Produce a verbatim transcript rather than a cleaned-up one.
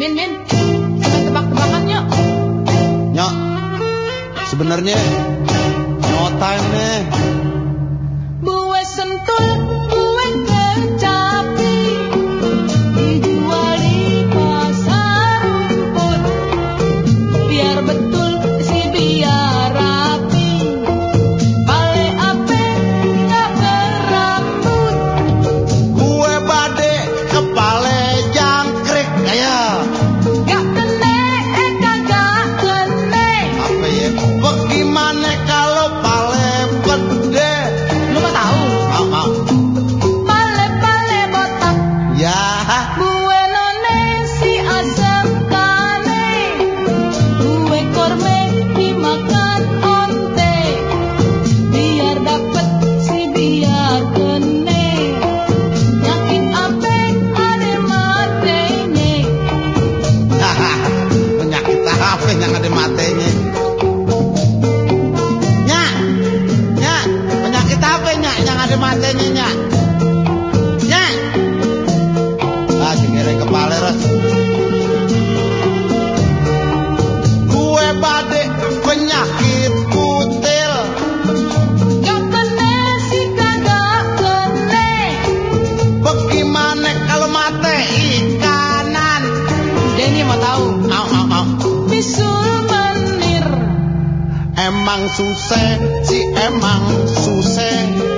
Min, Min, main tebak-tebakan yuk. Nyok, sebenarnya no time nih. Buwe sentul, buwe kecapi, dijual di pasar rumput. Biar betul si biar rapi, pale ape gak berambut. Gue bade kepale jangkrik kayak Gak kene, eh kagak kene. apa ya? Bagaimana kalau pale pede? Lu mah tahu? Mau mau. Pale-pale botak, Ya, buwe none si asam kane. Buwe korme dimakan onte, biar dapet si biar kene. Yakin ape ade matenya. penyakit apa yang ada matanya? Nyak, nyak, penyakit apa nyak yang ada matanya nyak? Nyak, ah segera kepala ras. Gue bade penyakit kutil. Gak kene si kagak kene. Bagaimana kalau mate ikanan? Denny mau tahu? Au au au. Bisul menir. Emang susah, si emang susah.